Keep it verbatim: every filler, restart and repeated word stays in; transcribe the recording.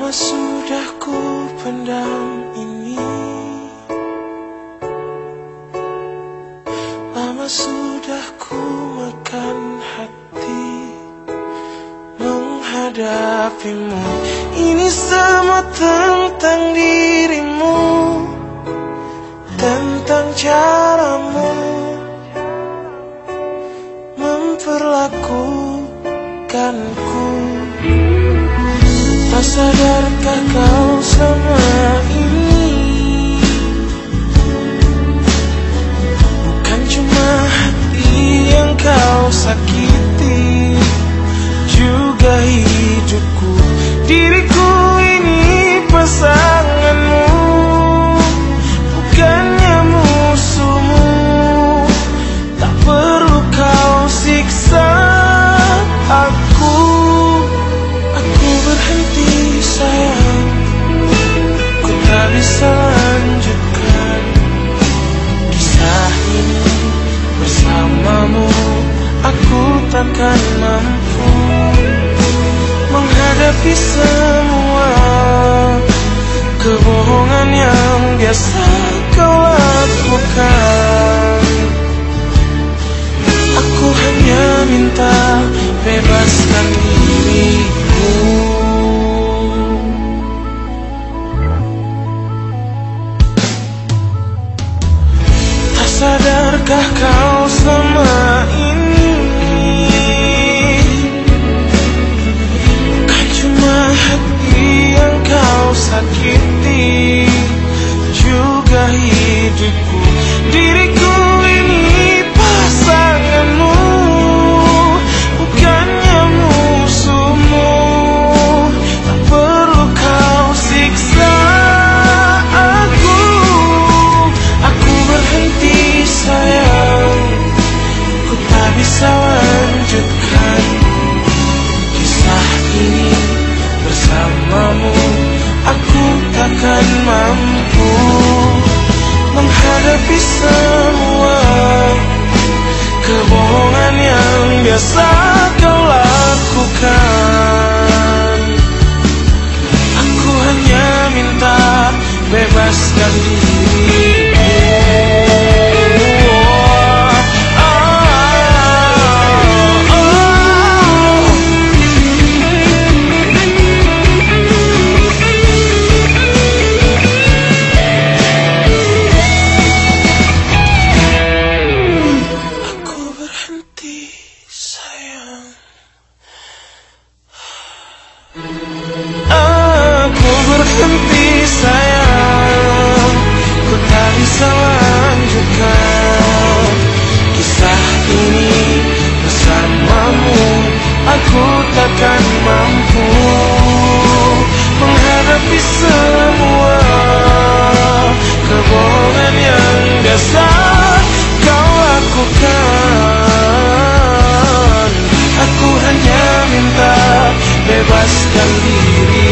Lama sudah ku pendam ini, lama sudah ku makan hati menghadapimu. Ini semua tentang dirimu, tentang caramu memperlakukanku. Tak sadarkah kau selama ini bukan cuma hati yang kau sakiti, juga hidupku. Diriku ini pasanganmu, bukannya musuhmu. Tak perlu kau siksa aku. Aku berhenti sayang, ku tak bisa lanjutkan kisah ini bersamamu. Aku takkan mampu menghadapi semua kebohongan yang biasa kau lakukan. Aku hanya minta bebaskan diriku. Tak sadarkah kau selama ini bukan cuma hati yang kau sakiti, juga hidupku. Diriku ini pasanganmu, bukannya musuhmu. Tak perlu kau siksa aku. Aku berhenti sayang, ku tak bisa lanjutkan kisah ini bersamamu. Aku takkan mampu menghadapi semua kebohongan yang biasa kau lakukan. Aku hanya minta bebaskan diriku. Aku berhenti sayang, ku tak bisa lanjutkan kisah ini bersamamu. Aku takkan mampu menghadapi semua kebohongan yang biasa kau lakukan. Aku hanya minta bebaskan diri.